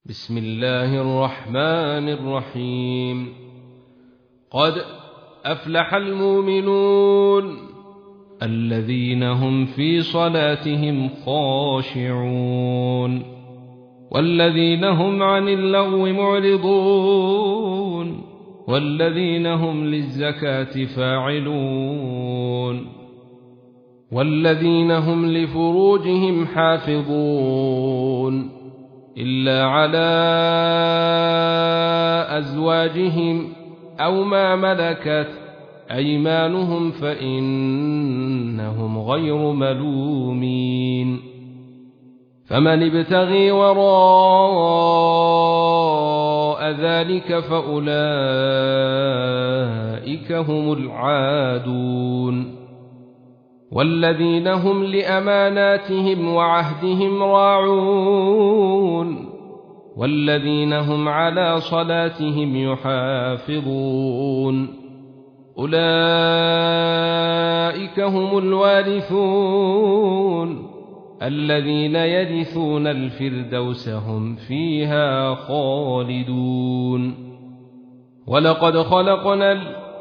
بسم الله الرحمن الرحيم. قد أفلح المؤمنون الذين هم في صلاتهم خاشعون والذين هم عن اللغو معرضون والذين هم للزكاة فاعلون والذين هم لفروجهم حافظون إلا على أزواجهم أو ما ملكت أيمانهم فإنهم غير ملومين. فمن ابتغي وراء ذلك فأولئك هم العادون والذين هم لأماناتهم وعهدهم راعون والذين هم على صلاتهم يحافظون أولئك هم الوارثون الذين يرثون الفردوس هم فيها خالدون. ولقد خلقنا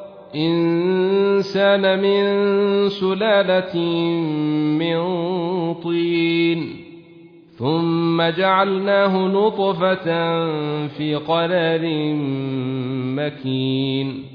الإنسان من سلالة من طين ثم جعلناه نطفة في قرار مكين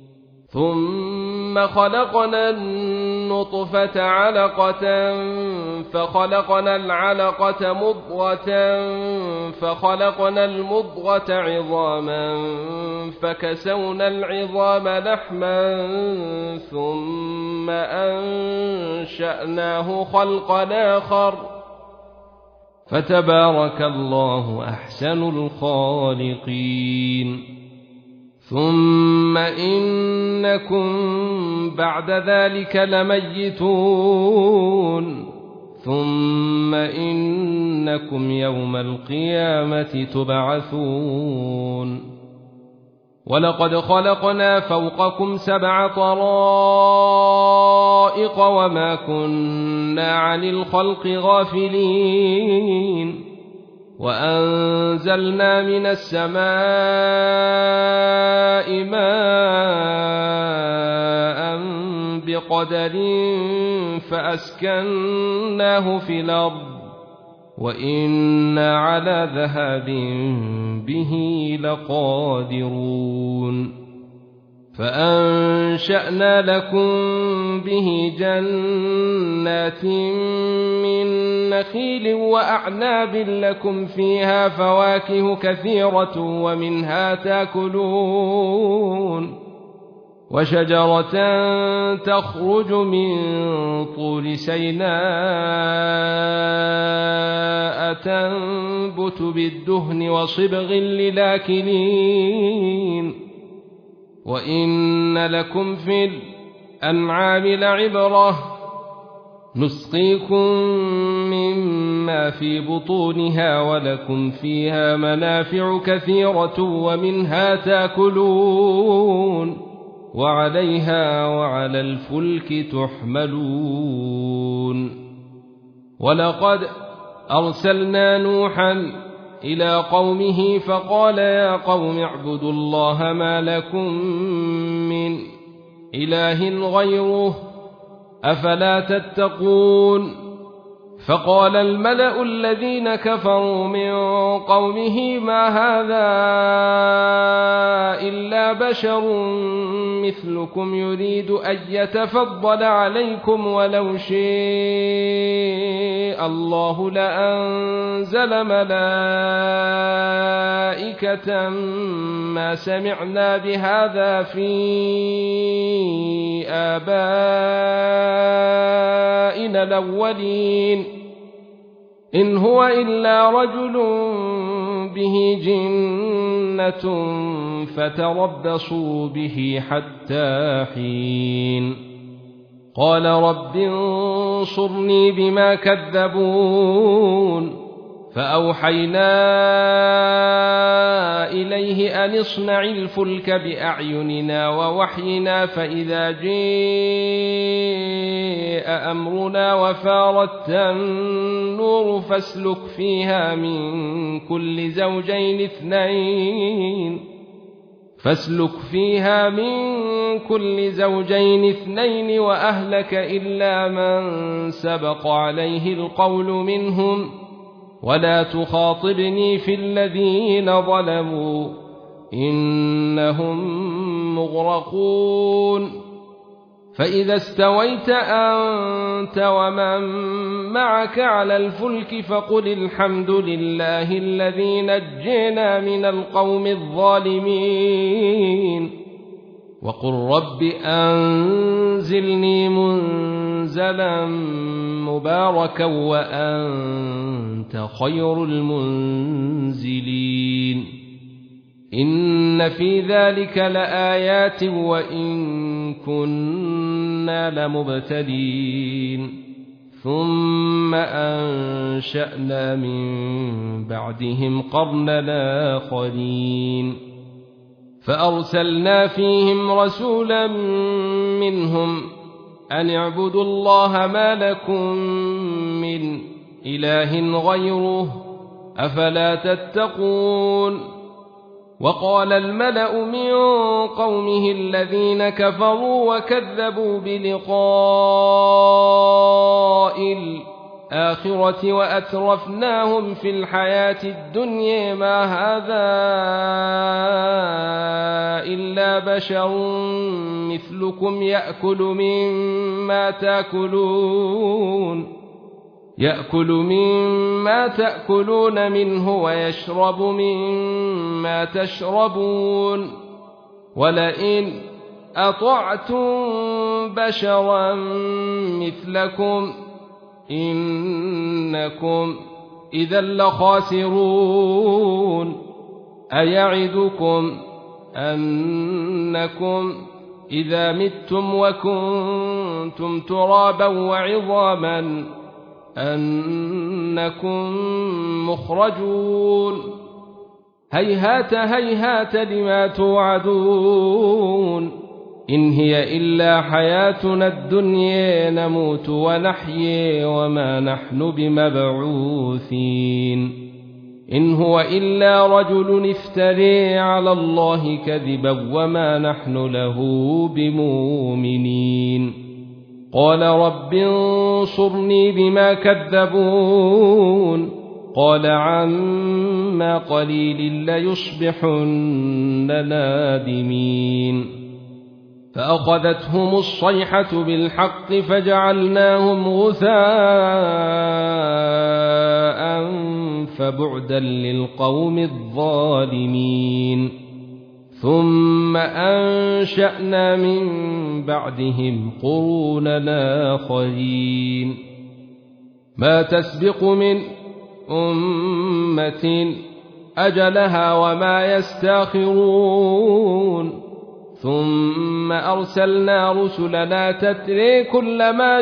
ثم خلقنا النطفة علقة فخلقنا العلقة مضغة فخلقنا المضغة عظاما فكسونا العظام لحما ثم أنشأناه خلقا آخر فتبارك الله أحسن الخالقين. ثم إنكم بعد ذلك لميتون ثم إنكم يوم القيامة تبعثون. ولقد خلقنا فوقكم 7 طرائق وما كنا عن الخلق غافلين وأنزلنا من السماء ماء بقدر فأسكناه في الأرض وإنا على ذهاب به لقادرون. فأنشأنا لكم به جنات من نخيل وأعناب لكم فيها فواكه كثيرة ومنها تأكلون وشجرة تخرج من طور سيناء تنبت بالدهن وصبغ للآكلين وإن لكم في الأنعام لعبرة نسقيكم مما في بطونها ولكم فيها منافع كثيرة ومنها تأكلون وعليها وعلى الفلك تحملون. ولقد أرسلنا نوحا إلى قومه فقال يا قوم اعبدوا الله ما لكم من إله غيره أفلا تتقون. فقال الملأ الذين كفروا من قومه ما هذا إلا بشر مثلكم يريد أن يتفضل عليكم ولو شاء الله لأنزل ملائكة ما سمعنا بهذا في آبائنا الأولين إن هو إلا رجل به جنة فتربصوا به حتى حين. قال رب انصرني بما كذبون فأوحينا إليه أن اصنع الفلك بأعيننا ووحينا فإذا جاء أمرنا وفارت النور فاسلك فيها من كل زوجين اثنين وأهلك إلا من سبق عليه القول منهم ولا تخاطبني في الذين ظلموا إنهم مغرقون فإذا استويت أنت ومن معك على الفلك فقل الحمد لله الذي نجينا من القوم الظالمين وقل رب أنزلني منزلا مباركا وأنت خير المنزلين إن في ذلك لآيات وإن كنا لمبتلين ثم أنشأنا من بعدهم قرنا آخرين فأرسلنا فيهم رسولا منهم أن اعبدوا الله ما لكم من إله غيره أفلا تتقون وقال الملأ من قومه الذين كفروا وكذبوا بلقاء الآخرة وأترفناهم في الحياة الدنيا ما هذا إلا بشر مثلكم يأكل مما تأكلون منه ويشرب مما تشربون ولئن أطعتم بشرا مثلكم إنكم إذا لخاسرون أيعدكم أنكم إذا متم وكنتم ترابا وعظاما أنكم مخرجون هيهات هيهات لما توعدون إن هي إلا حياتنا الدنيا نموت ونحيي وما نحن بمبعوثين إن هو إلا رجل افتري على الله كذبا وما نحن له بمؤمنين قال رب انصرني بما كذبون قال عما قليل ليصبحن نادمين فأخذتهم الصيحة بالحق فجعلناهم غثاء فبعدا للقوم الظالمين ثم أنشأنا من بعدهم قرونا آخرين ما تسبق من أمة أجلها وما يستاخرون ثم أرسلنا رسلنا تتري كلما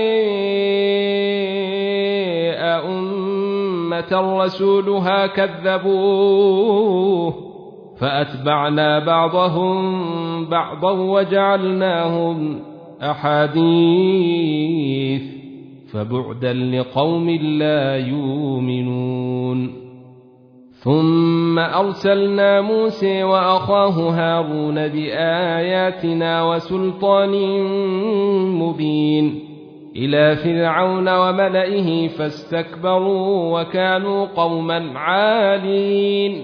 جاء أمة رسولها كذبوه فأتبعنا بعضهم بعضا وجعلناهم أحاديث فبعدا لقوم لا يؤمنون ثم أرسلنا موسى وأخاه هارون بآياتنا وسلطان مبين إلى فرعون وملئه فاستكبروا وكانوا قوما عالين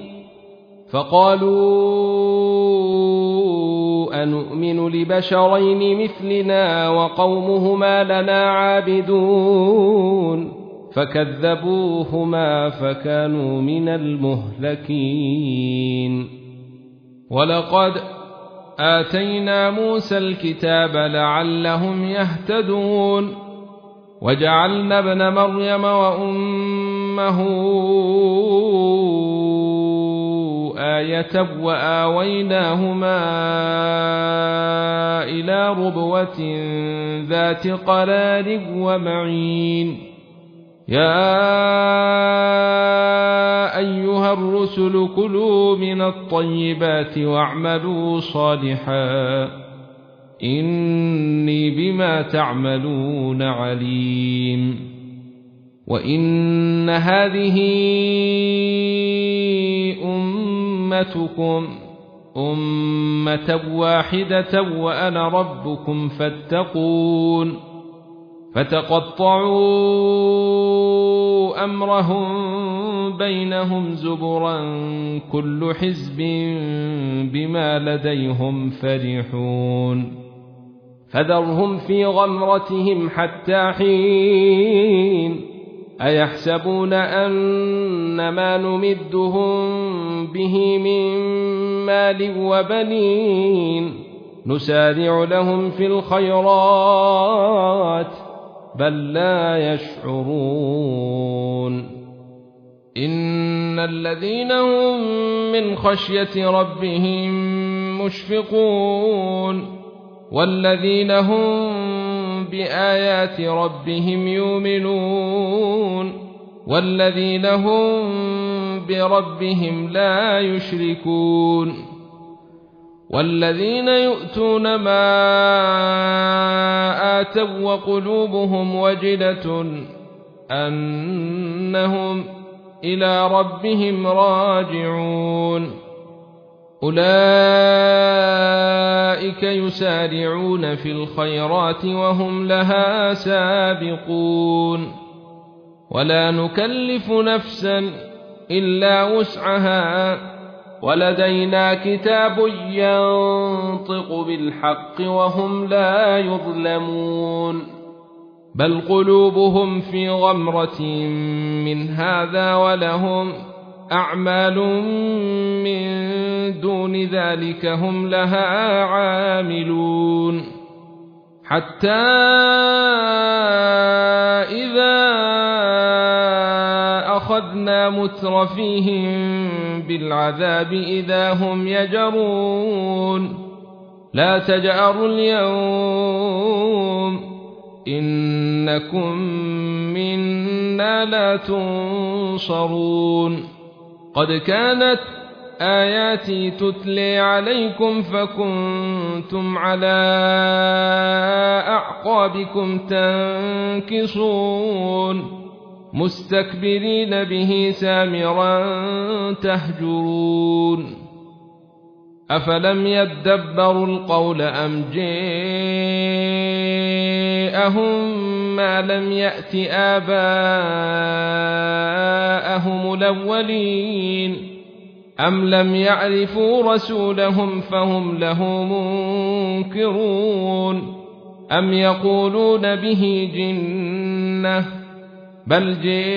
فقالوا أنؤمن لبشرين مثلنا وقومهما لنا عابدون فكذبوهما فكانوا من المهلكين ولقد آتينا موسى الكتاب لعلهم يهتدون وجعلنا ابن مريم وأمه آية وآويناهما إلى ربوة ذات قرار ومعين يا أيها الرسل كلوا من الطيبات واعملوا صالحا إني بما تعملون عليم وإن هذه أمتكم أمة واحدة وأنا ربكم فاتقون فتقطعوا أمرهم بينهم زبرا كل حزب بما لديهم فرحون فذرهم في غمرتهم حتى حين أيحسبون أن ما نمدهم به من مال وبنين نسارع لهم في الخيرات بل لا يشعرون إن الذين هم من خشية ربهم مشفقون والذين هم بآيات ربهم يؤمنون والذين هم بربهم لا يشركون والذين يؤتون ما آتوا وقلوبهم وجلة أنهم إلى ربهم راجعون أولئك يسارعون في الخيرات وهم لها سابقون ولا نكلف نفسا إلا وسعها ولدينا كتاب ينطق بالحق وهم لا يظلمون بل قلوبهم في غمرة من هذا ولهم أعمال من دون ذلك هم لها عاملون حتى إذا أخذنا مترفيهم بالعذاب إذا هم يجرون لا تجأروا اليوم إنكم منا لا تنصرون قد كانت آياتي تتلي عليكم فكنتم على أعقابكم تنكصون مستكبرين به سامرا تهجرون أفلم يدبروا القول أم جاءهم ما لم يأت آباءهم الأولين أم لم يعرفوا رسولهم فهم له منكرون أم يقولون به جنة بل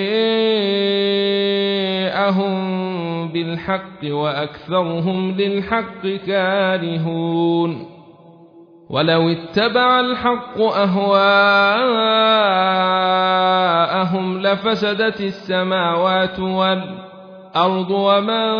جاءهم بالحق وأكثرهم للحق كارهون ولو اتبع الحق أهواءهم لفسدت السماوات والأرض ومن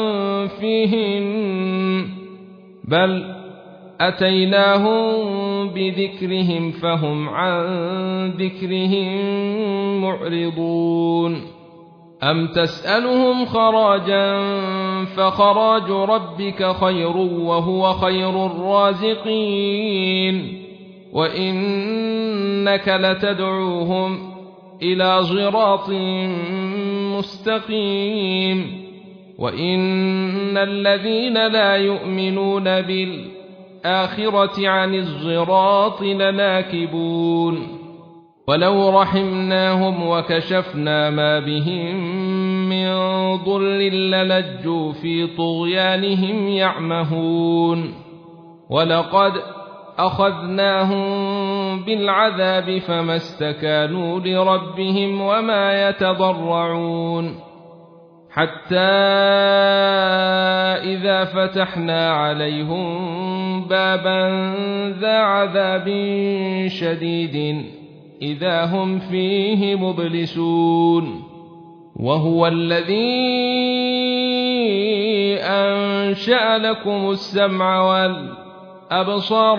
فيهن بل أتيناهم بذكرهم فهم عن ذكرهم معرضون أم تسألهم خراجا فخراج ربك خير وهو خير الرازقين وإنك لتدعوهم إلى صراط مستقيم وإن الذين لا يؤمنون بالآخرة عن الصراط لناكبون ولو رحمناهم وكشفنا ما بهم من ضر للجوا في طغيانهم يعمهون ولقد أخذناهم بالعذاب فما استكانوا لربهم وما يتضرعون حتى إذا فتحنا عليهم بابا ذا عذاب شديد إذا هم فيه مبلسون وهو الذي أنشأ لكم السمع والأبصار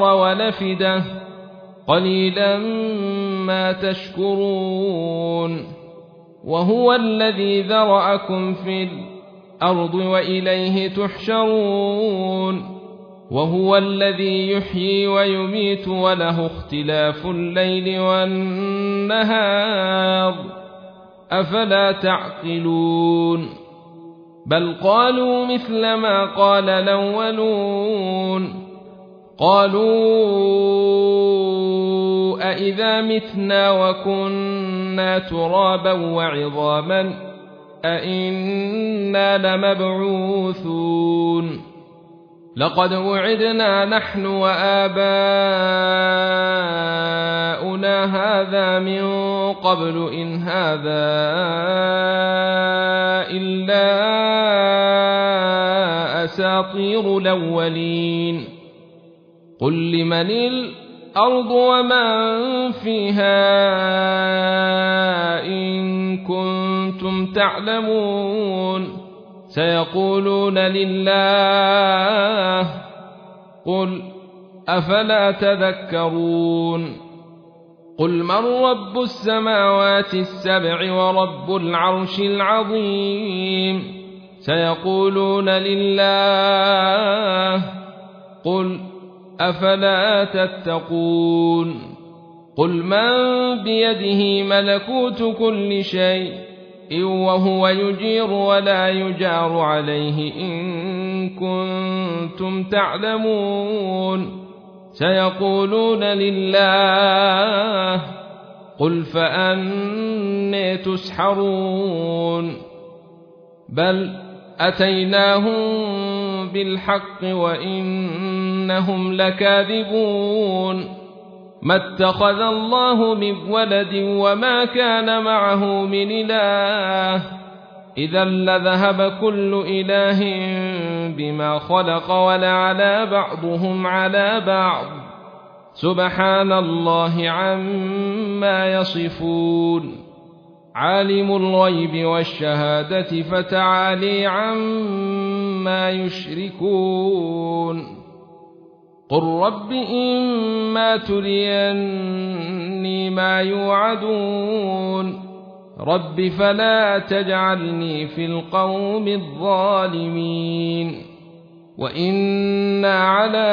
وهو الذي ذرأكم في الأرض وإليه تحشرون وهو الذي يحيي ويميت وله اختلاف الليل والنهار أفلا تعقلون بل قالوا مثل ما قال الأولون قالوا أإذا متنا وكنا ترابا وعظاما أإنا لمبعوثون لقد وعدنا نحن وآباؤنا هذا من قبل إن هذا إلا أساطير الأولين قل لمن الأرض ومن فيها إن كنتم تعلمون سيقولون لله قل أفلا تذكرون قل من رب السماوات السبع ورب العرش العظيم سيقولون لله قل أفلا تتقون قل من بيده ملكوت كل شيء وهو يجير ولا يجار عليه إن كنتم تعلمون سيقولون لله قل فأنى تسحرون بل أتيناهم بالحق وإنهم لكاذبون ما اتخذ الله من ولد وما كان معه من إله إذا لذهب كل إله بما خلق ولعلى بعضهم على بعض سبحان الله عما يصفون عالم الغيب والشهادة فتعالي عما يشركون قل رب إما تريني ما يوعدون رب فلا تجعلني في القوم الظالمين وإنا على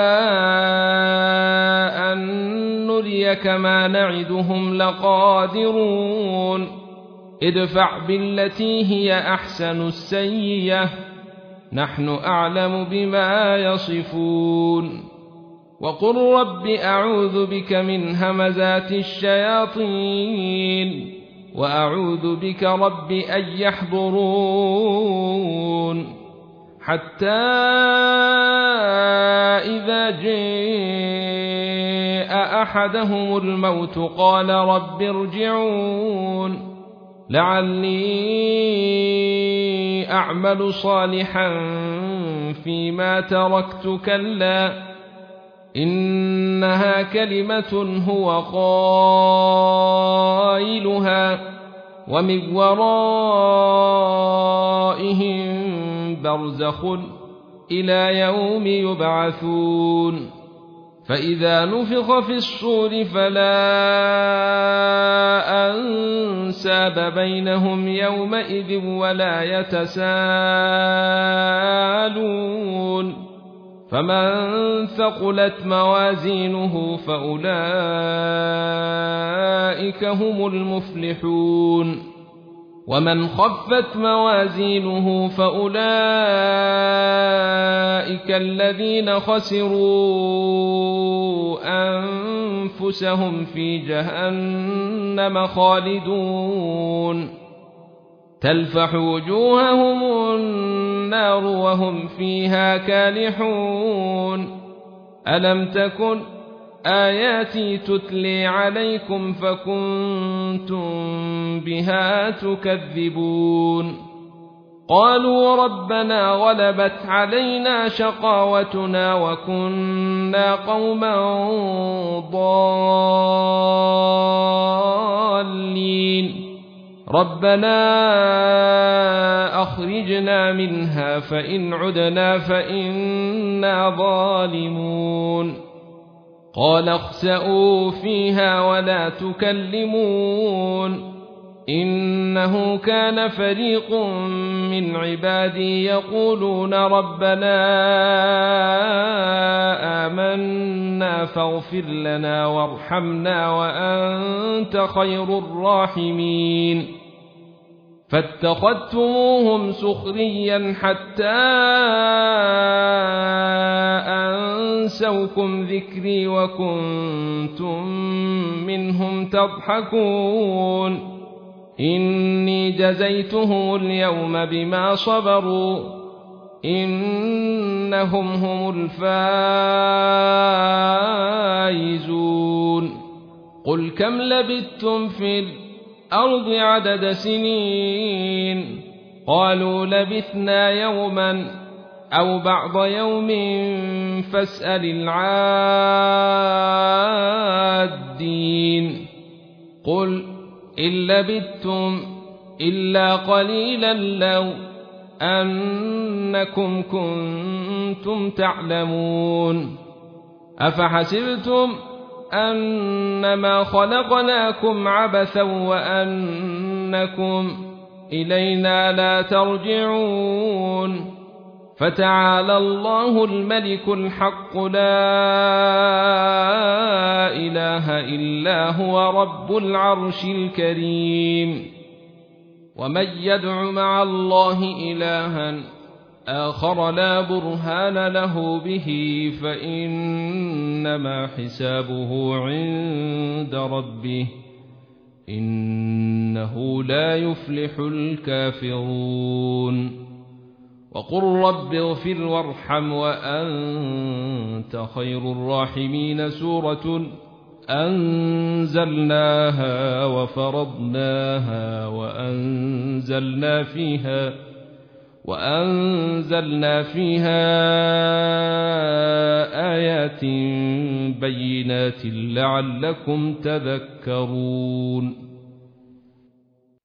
أن نريك ما نعدهم لقادرون ادفع بالتي هي أحسن السيئة نحن أعلم بما يصفون وقل رب أعوذ بك من همزات الشياطين وأعوذ بك رب أن يحضرون حتى إذا جاء أحدهم الموت قال رب ارجعون لعلي أعمل صالحا فيما تركت كلا إنها كلمة هو قائلها ومن ورائهم برزخ إلى يوم يبعثون فإذا نفخ في الصور فلا أنساب بينهم يومئذ ولا يتساءلون فمن ثقلت موازينه فأولئك هم المفلحون ومن خفت موازينه فأولئك الذين خسروا أنفسهم في جهنم خالدون تلفح وجوههم النار وهم فيها كالحون ألم تكن آياتي تتلي عليكم فكنتم بها تكذبون قالوا ربنا غلبت علينا شقاوتنا وكنا قوما ضالين ربنا أخرجنا منها فإن عدنا فإنا ظالمون قال اخسئوا فيها ولا تكلمون إنه كان فريق من عبادي يقولون ربنا آمنا فاغفر لنا وارحمنا وأنت خير الراحمين فاتخذتموهم سخريا حتى أنسوكم ذكري وكنتم منهم تضحكون إني جزيتهم اليوم بما صبروا إنهم هم الفائزون قل كم لبثتم في الأرض عدد سنين قالوا لبثنا يوما أو بعض يوم فاسأل العادين قل إن لبثتم إلا قليلا لو أنكم كنتم تعلمون أفحسبتم أنما خلقناكم عبثا وأنكم إلينا لا ترجعون فتعالى الله الملك الحق لا إله إلا هو رب العرش الكريم ومن يدع مع الله إلها آخر لا برهان له به فإنما حسابه عند ربه إنه لا يفلح الكافرون وقل رب اغفر وارحم وأنت خير الراحمين سورة أنزلناها وفرضناها وأنزلنا فيها آيات بينات لعلكم تذكرون